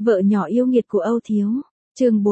Vợ nhỏ yêu nghiệt của Âu Thiếu. Chương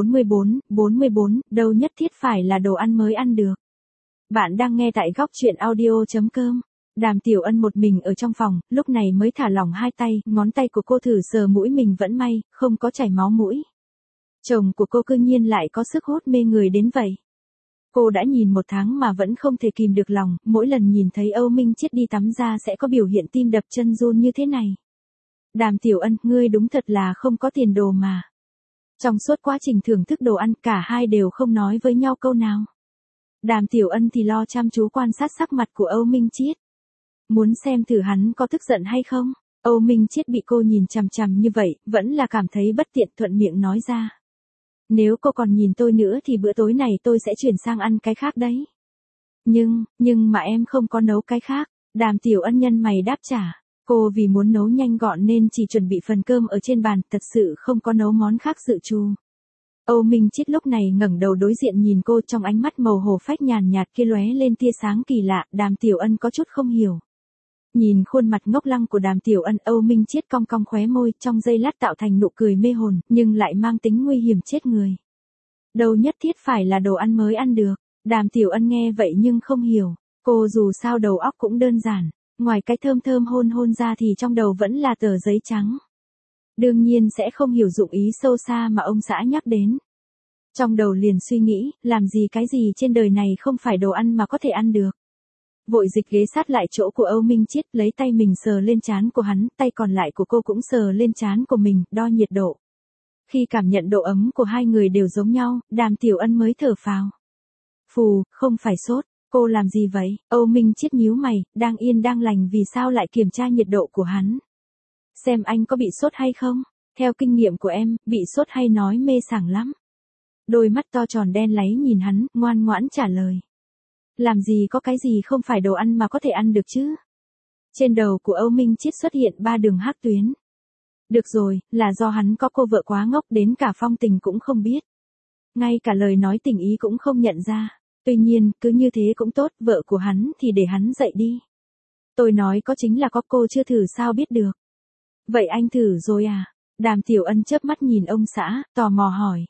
44, đâu nhất thiết phải là đồ ăn mới ăn được. Bạn đang nghe tại góc truyện audio.com. Đàm Tiểu Ân một mình ở trong phòng, lúc này mới thả lỏng hai tay, ngón tay của cô thử sờ mũi mình vẫn may, không có chảy máu mũi. Chồng của cô cư nhiên lại có sức hút mê người đến vậy. Cô đã nhìn một tháng mà vẫn không thể kìm được lòng, mỗi lần nhìn thấy Âu Minh Chiết đi tắm ra sẽ có biểu hiện tim đập chân run như thế này. Đàm Tiểu Ân, ngươi đúng thật là không có tiền đồ mà. Trong suốt quá trình thưởng thức đồ ăn, cả hai đều không nói với nhau câu nào. Đàm Tiểu Ân thì lo chăm chú quan sát sắc mặt của Âu Minh Chiết. Muốn xem thử hắn có tức giận hay không. Âu Minh Chiết bị cô nhìn chằm chằm như vậy, vẫn là cảm thấy bất tiện, thuận miệng nói ra. Nếu cô còn nhìn tôi nữa thì bữa tối này tôi sẽ chuyển sang ăn cái khác đấy. Nhưng mà em không có nấu cái khác. Đàm Tiểu Ân nhân mày đáp trả. Cô vì muốn nấu nhanh gọn nên chỉ chuẩn bị phần cơm ở trên bàn, thật sự không có nấu món khác dự trù. Âu Minh Chiết lúc này ngẩng đầu đối diện nhìn cô, trong ánh mắt màu hổ phách nhàn nhạt kia lóe lên tia sáng kỳ lạ. Đàm Tiểu Ân có chút không hiểu. Nhìn khuôn mặt ngốc lăng của Đàm Tiểu Ân, Âu Minh Chiết cong cong khóe môi, trong giây lát tạo thành nụ cười mê hồn, nhưng lại mang tính nguy hiểm chết người. Đâu nhất thiết phải là đồ ăn mới ăn được. Đàm Tiểu Ân nghe vậy nhưng không hiểu. Cô dù sao đầu óc cũng đơn giản. Ngoài cái thơm thơm hôn hôn ra thì trong đầu vẫn là tờ giấy trắng. Đương nhiên sẽ không hiểu dụng ý sâu xa mà ông xã nhắc đến. Trong đầu liền suy nghĩ, làm gì cái gì trên đời này không phải đồ ăn mà có thể ăn được. Vội dịch ghế sát lại chỗ của Âu Minh Chiết, lấy tay mình sờ lên trán của hắn, tay còn lại của cô cũng sờ lên trán của mình, đo nhiệt độ. Khi cảm nhận độ ấm của hai người đều giống nhau, Đàm Tiểu Ân mới thở phào. Phù, không phải sốt. Cô làm gì vậy? Âu Minh Chiết nhíu mày, đang yên đang lành vì sao lại kiểm tra nhiệt độ của hắn. Xem anh có bị sốt hay không? Theo kinh nghiệm của em, bị sốt hay nói mê sảng lắm. Đôi mắt to tròn đen láy nhìn hắn, ngoan ngoãn trả lời. Làm gì có cái gì không phải đồ ăn mà có thể ăn được chứ? Trên đầu của Âu Minh Chiết xuất hiện 3 đường hắc tuyến. Được rồi, là do hắn có cô vợ quá ngốc đến cả phong tình cũng không biết. Ngay cả lời nói tình ý cũng không nhận ra. Tuy nhiên, cứ như thế cũng tốt, vợ của hắn thì để hắn dậy đi. Tôi nói có chính là có, cô chưa thử sao biết được. Vậy anh thử rồi à? Đàm Tiểu Ân chớp mắt nhìn ông xã, tò mò hỏi.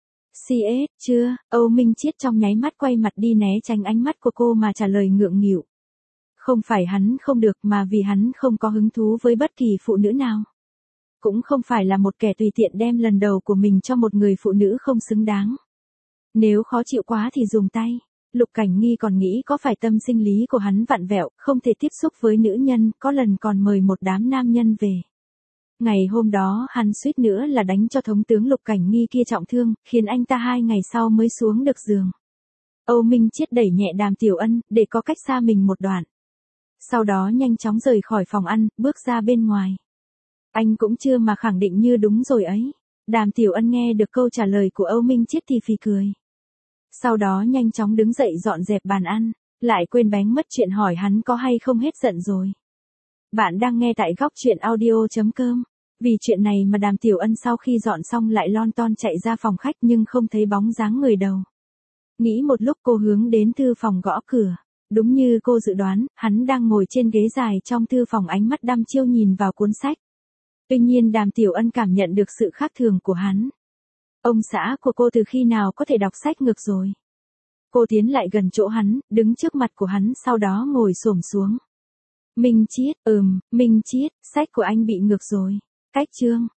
CS, chưa? Âu Minh Chiết trong nháy mắt quay mặt đi né tránh ánh mắt của cô mà trả lời ngượng nghịu. Không phải hắn không được mà vì hắn không có hứng thú với bất kỳ phụ nữ nào. Cũng không phải là một kẻ tùy tiện đem lần đầu của mình cho một người phụ nữ không xứng đáng. Nếu khó chịu quá thì dùng tay. Lục Cảnh Nghi còn nghĩ có phải tâm sinh lý của hắn vặn vẹo, không thể tiếp xúc với nữ nhân, có lần còn mời một đám nam nhân về. Ngày hôm đó hắn suýt nữa là đánh cho thống tướng Lục Cảnh Nghi kia trọng thương, khiến anh ta 2 ngày sau mới xuống được giường. Âu Minh Chiết đẩy nhẹ Đàm Tiểu Ân, để có cách xa mình một đoạn. Sau đó nhanh chóng rời khỏi phòng ăn, bước ra bên ngoài. Anh cũng chưa mà khẳng định như đúng rồi ấy. Đàm Tiểu Ân nghe được câu trả lời của Âu Minh Chiết thì phì cười. Sau đó nhanh chóng đứng dậy dọn dẹp bàn ăn, lại quên bén mất chuyện hỏi hắn có hay không hết giận rồi. Bạn đang nghe tại góc truyện audio.com. Vì chuyện này mà Đàm Tiểu Ân sau khi dọn xong lại lon ton chạy ra phòng khách nhưng không thấy bóng dáng người đâu. Nghĩ một lúc cô hướng đến thư phòng gõ cửa. Đúng như cô dự đoán, hắn đang ngồi trên ghế dài trong thư phòng, ánh mắt đăm chiêu nhìn vào cuốn sách. Tuy nhiên Đàm Tiểu Ân cảm nhận được sự khác thường của hắn. Ông xã của cô từ khi nào có thể đọc sách ngược rồi? Cô tiến lại gần chỗ hắn, đứng trước mặt của hắn, sau đó ngồi xổm xuống. Minh Chiết, Minh Chiết, sách của anh bị ngược rồi. Cách chương,